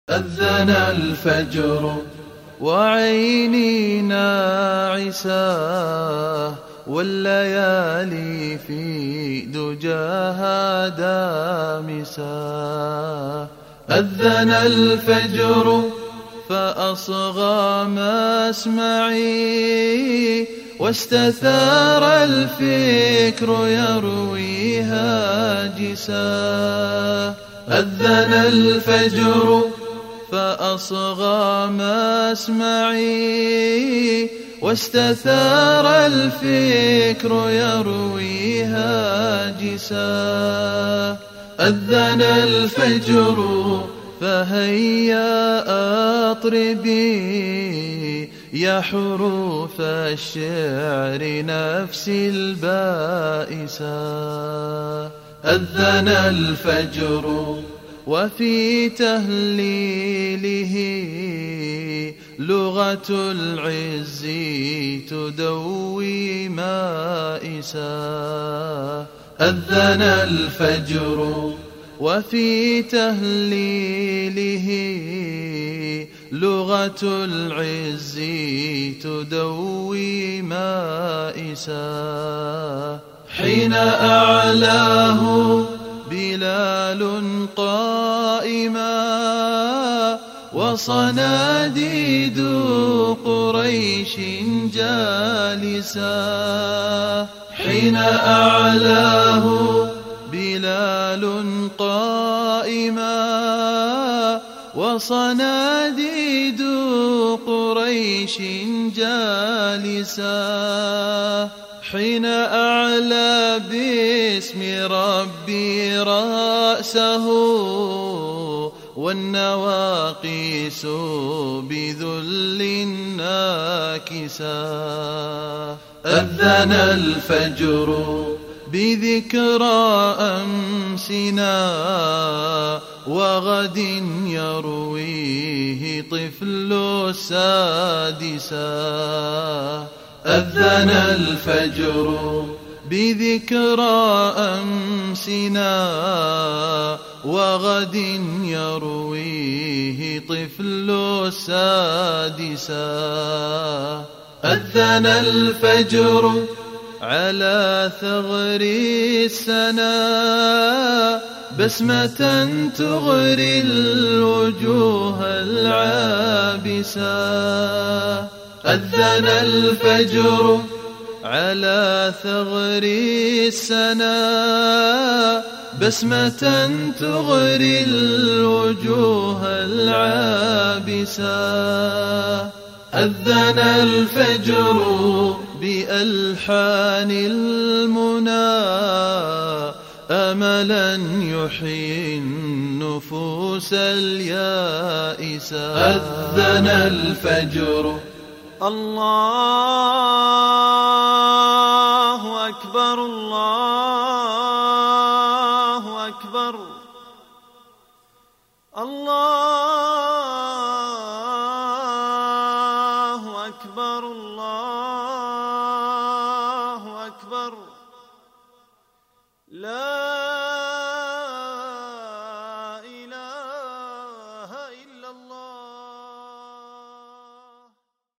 أذن الفجر وعيني ناعسة، والليالي في دجاها دامسة. أذن الفجر فأصغى مسمعي، واستثار الفكر يروي هاجسا. أذن الفجر فأصغى مسمعي، واستثار الفكر يروي هاجسا. أذن الفجر فهيا أطربي يا حروف الشعر نفسي البائسة. أذن الفجر وفي تهليله لغة العز تدوي مائسا. أذن الفجر وفي تهليله لغة العز تدوي مائسا. حين أعلاه بلال قائما، وصناديد قريش جالسا. حين أعلاه بلال قائما، وصناديد قريش جالسا. حين أعلى باسم ربي رأسه، والنواقيس بذل ناكسا. أذن الفجر بذكرى أمسنا، وغد يرويه طفل السادسا. أذن الفجر بذكرى أمسنا، وغد يرويه طفل السادسا. أذن الفجر على ثغر السنا، بسمة تغري الوجوه العابسة. أذن الفجر على ثغر السنا، بسمة تغري الوجوه العابسة. أذن الفجر بألحان المنى، أملا يحيي النفوس اليائسة. أذن الفجر الله أكبر الله أكبر الله أكبر الله أكبر.